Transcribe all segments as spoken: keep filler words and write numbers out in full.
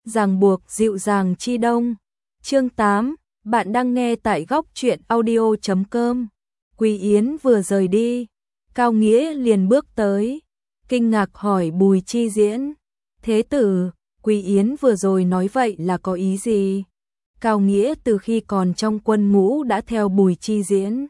ràng buộc dịu dàng chi đông. Chương tám, bạn đang nghe tại góc truyện audio chấm com. Quý Yến vừa rời đi, Cao Nghĩa liền bước tới, kinh ngạc hỏi Bùi Chi Diễn. Thế tử, Quý Yến vừa rồi nói vậy là có ý gì? Cao Nghĩa từ khi còn trong quân ngũ đã theo Bùi Chi Diễn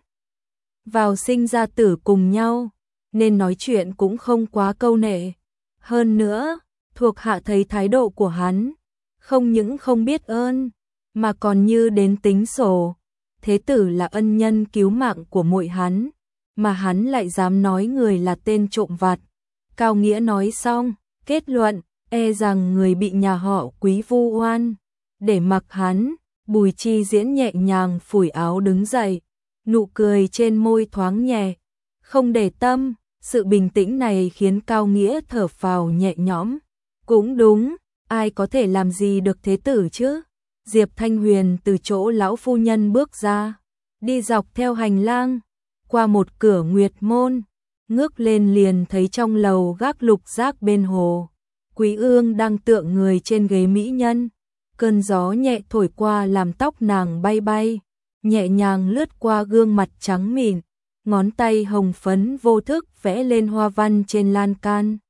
vào sinh ra tử cùng nhau, nên nói chuyện cũng không quá câu nệ. Hơn nữa, thuộc hạ thấy thái độ của hắn, không những không biết ơn, mà còn như đến tính sổ. Thế tử là ân nhân cứu mạng của muội hắn, mà hắn lại dám nói người là tên trộm vặt. Cao Nghĩa nói xong, kết luận, e rằng người bị nhà họ Quý vu oan. Để mặc hắn, Bùi Chi Diễn nhẹ nhàng phủi áo đứng dậy, nụ cười trên môi thoáng nhẹ, không để tâm. Sự bình tĩnh này khiến Cao Nghĩa thở phào nhẹ nhõm. Cũng đúng, ai có thể làm gì được thế tử chứ? Diệp Thanh Huyền từ chỗ lão phu nhân bước ra, đi dọc theo hành lang, qua một cửa nguyệt môn, ngước lên liền thấy trong lầu gác lục giác bên hồ, Quý Ương đang tựa người trên ghế mỹ nhân. Cơn gió nhẹ thổi qua làm tóc nàng bay bay, nhẹ nhàng lướt qua gương mặt trắng mịn, ngón tay hồng phấn vô thức vẽ lên hoa văn trên lan can.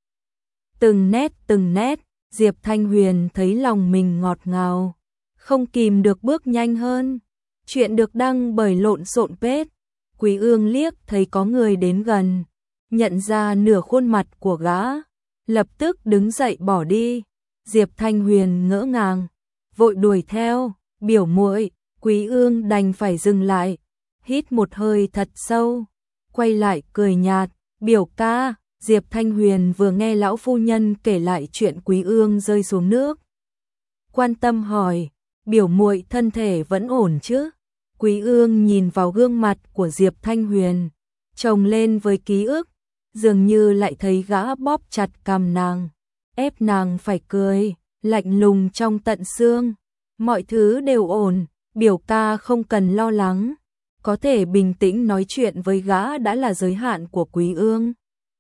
Từng nét từng nét, Diệp Thanh Huyền thấy lòng mình ngọt ngào, không kìm được bước nhanh hơn. Chuyện được đăng bởi Lộn Xộn Page. Quý Ương liếc thấy có người đến gần, nhận ra nửa khuôn mặt của gã, lập tức đứng dậy bỏ đi. Diệp Thanh Huyền ngỡ ngàng, vội đuổi theo. Biểu muội, Quý Ương đành phải dừng lại, hít một hơi thật sâu, quay lại cười nhạt. Biểu ca. Diệp Thanh Huyền vừa nghe lão phu nhân kể lại chuyện Quý Ương rơi xuống nước, quan tâm hỏi, biểu muội thân thể vẫn ổn chứ? Quý Ương nhìn vào gương mặt của Diệp Thanh Huyền, chồng lên với ký ức, dường như lại thấy gã bóp chặt cằm nàng, ép nàng phải cười, lạnh lùng trong tận xương. Mọi thứ đều ổn, biểu ca không cần lo lắng, có thể bình tĩnh nói chuyện với gã đã là giới hạn của Quý Ương.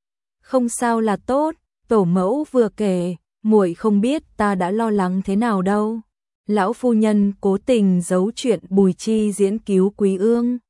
Không sao là tốt, tổ mẫu vừa kể, muội không biết ta đã lo lắng thế nào đâu. Lão phu nhân cố tình giấu chuyện Bùi Chi Diễn cứu Quý Ương.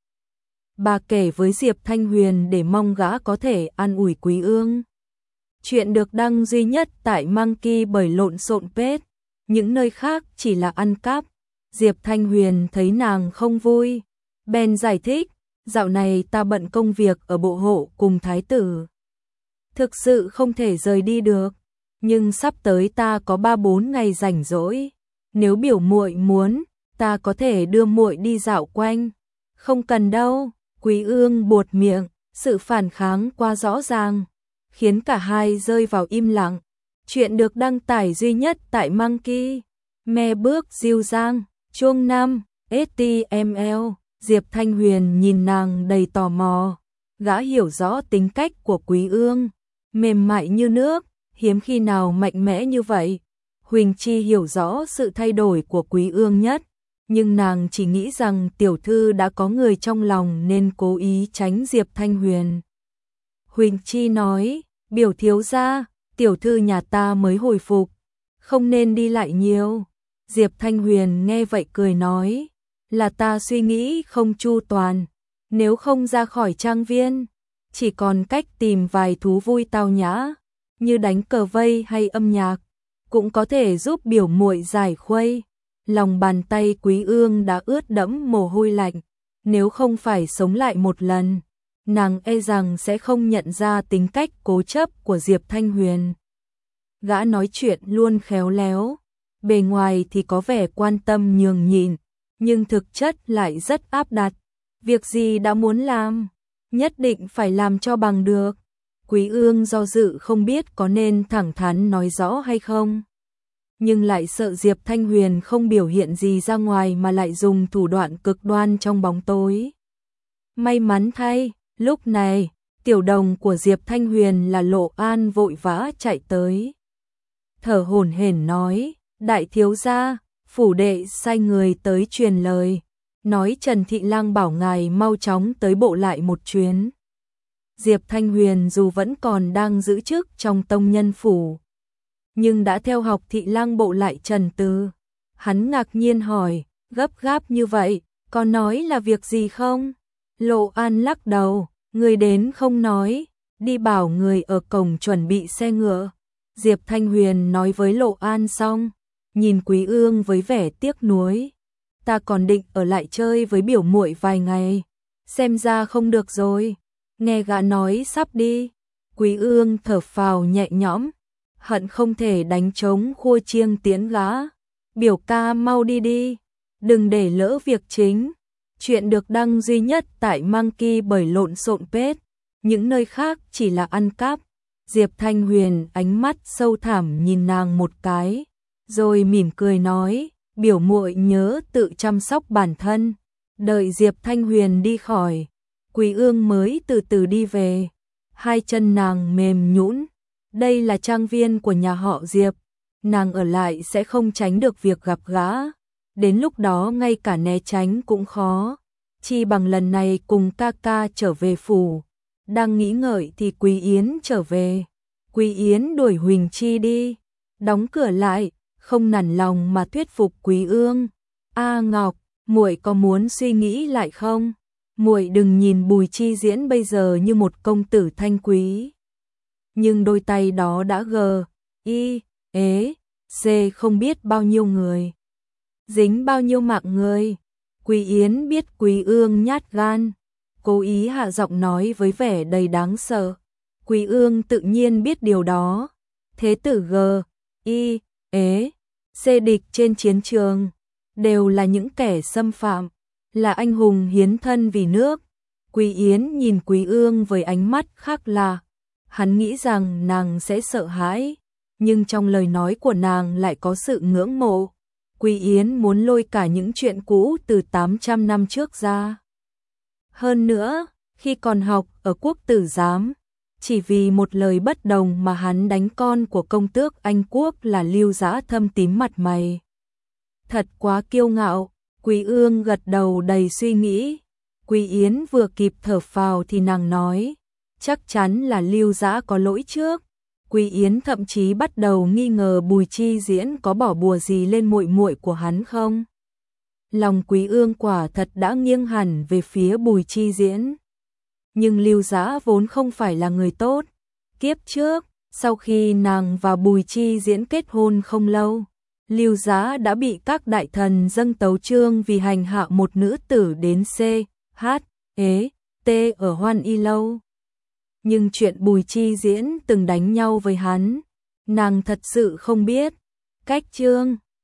Bà kể với Diệp Thanh Huyền để mong gã có thể an ủi Quý Ương. Chuyện được đăng duy nhất tại Monkey bởi Lộn Xộn Page, những nơi khác chỉ là ăn cắp. Diệp Thanh Huyền thấy nàng không vui, bèn giải thích, dạo này ta bận công việc ở bộ hộ cùng thái tử, thực sự không thể rời đi được, nhưng sắp tới ta có ba bốn ngày rảnh rỗi, nếu biểu muội muốn, ta có thể đưa muội đi dạo quanh. Không cần đâu. Quý Ương buột miệng, sự phản kháng quá rõ ràng, khiến cả hai rơi vào im lặng. Chuyện được đăng tải duy nhất tại Monkey. Me bước dịu dàng, chuông năm, ét tê em lờ. Diệp Thanh Huyền nhìn nàng đầy tò mò, gã hiểu rõ tính cách của Quý Ương, mềm mại như nước, hiếm khi nào mạnh mẽ như vậy. Huỳnh Chi hiểu rõ sự thay đổi của Quý Ương nhất, nhưng nàng chỉ nghĩ rằng tiểu thư đã có người trong lòng nên cố ý tránh Diệp Thanh Huyền. Huỳnh Chi nói, biểu thiếu gia, tiểu thư nhà ta mới hồi phục, không nên đi lại nhiều. Diệp Thanh Huyền nghe vậy cười nói, là ta suy nghĩ không chu toàn, nếu không ra khỏi trang viên, chỉ còn cách tìm vài thú vui tao nhã, như đánh cờ vây hay âm nhạc, cũng có thể giúp biểu muội giải khuây. Lòng bàn tay Quý Ương đã ướt đẫm mồ hôi lạnh, nếu không phải sống lại một lần, nàng e rằng sẽ không nhận ra tính cách cố chấp của Diệp Thanh Huyền. Gã nói chuyện luôn khéo léo, bề ngoài thì có vẻ quan tâm nhường nhịn, nhưng thực chất lại rất áp đặt. Việc gì đã muốn làm, nhất định phải làm cho bằng được. Quý Ương do dự không biết có nên thẳng thắn nói rõ hay không, nhưng lại sợ Diệp Thanh Huyền không biểu hiện gì ra ngoài mà lại dùng thủ đoạn cực đoan trong bóng tối. May mắn thay, lúc này, tiểu đồng của Diệp Thanh Huyền là Lộ An vội vã chạy tới. Thở hổn hển nói, đại thiếu gia, phủ đệ sai người tới truyền lời, nói Trần Thị Lang bảo ngài mau chóng tới bộ lại một chuyến. Diệp Thanh Huyền dù vẫn còn đang giữ chức trong tông nhân phủ, nhưng đã theo học thị lang bộ lại trần từ. Hắn ngạc nhiên hỏi, gấp gáp như vậy, có nói là việc gì không? Lộ An lắc đầu, người đến không nói, đi bảo người ở cổng chuẩn bị xe ngựa. Diệp Thanh Huyền nói với Lộ An xong, nhìn Quý Ương với vẻ tiếc nuối. Ta còn định ở lại chơi với biểu muội vài ngày, xem ra không được rồi. Nghe gã nói sắp đi, Quý Ương thở phào nhẹ nhõm, hận không thể đánh trống khua chiêng tiễn gã. Biểu ca mau đi đi, đừng để lỡ việc chính. Chuyện được đăng duy nhất tại Monkey bởi Lộn Xộn Page, những nơi khác chỉ là ăn cắp. Diệp Thanh Huyền ánh mắt sâu thẳm nhìn nàng một cái, rồi mỉm cười nói, biểu muội nhớ tự chăm sóc bản thân. Đợi Diệp Thanh Huyền đi khỏi, Quý Ương mới từ từ đi về. Hai chân nàng mềm nhũn, đây là trang viên của nhà họ Diệp, nàng ở lại sẽ không tránh được việc gặp gã. Đến lúc đó ngay cả né tránh cũng khó, chi bằng lần này cùng ca ca trở về phủ. Đang nghĩ ngợi thì Quý Yến trở về. Quý Yến đuổi Huỳnh Chi đi, đóng cửa lại, không nản lòng mà thuyết phục Quý Ương. A Ngọc, muội có muốn suy nghĩ lại không? Muội đừng nhìn Bùi Chi Diễn bây giờ như một công tử thanh quý, nhưng đôi tay đó đã gờ, y, ế, xê không biết bao nhiêu người, dính bao nhiêu mạng người. Quý Yến biết Quý Ương nhát gan, cố ý hạ giọng nói với vẻ đầy đáng sợ. Quý Ương tự nhiên biết điều đó. Thế tử G, Y, Ế, C địch trên chiến trường đều là những kẻ xâm phạm, là anh hùng hiến thân vì nước. Quý Yến nhìn Quý Ương với ánh mắt khác lạ. Hắn nghĩ rằng nàng sẽ sợ hãi, nhưng trong lời nói của nàng lại có sự ngưỡng mộ. Quý Yến muốn lôi cả những chuyện cũ từ tám trăm năm trước ra. Hơn nữa, khi còn học ở Quốc Tử Giám, chỉ vì một lời bất đồng mà hắn đánh con của công tước Anh Quốc là Lưu Dã thâm tím mặt mày. Thật quá kiêu ngạo. Quý Ương gật đầu đầy suy nghĩ. Quý Yến vừa kịp thở phào thì nàng nói, chắc chắn là Lưu Dã có lỗi trước. Quý Yến thậm chí bắt đầu nghi ngờ Bùi Chi Diễn có bỏ bùa gì lên muội muội của hắn không. Lòng Quý Ương quả thật đã nghiêng hẳn về phía Bùi Chi Diễn. Nhưng Lưu Dã vốn không phải là người tốt. Kiếp trước, sau khi nàng và Bùi Chi Diễn kết hôn không lâu, Lưu Dã đã bị các đại thần dâng tấu chương vì hành hạ một nữ tử đến C, H, E, T ở Hoan Y Lâu. Nhưng chuyện Bùi Chi Diễn từng đánh nhau với hắn, nàng thật sự không biết. Cách chương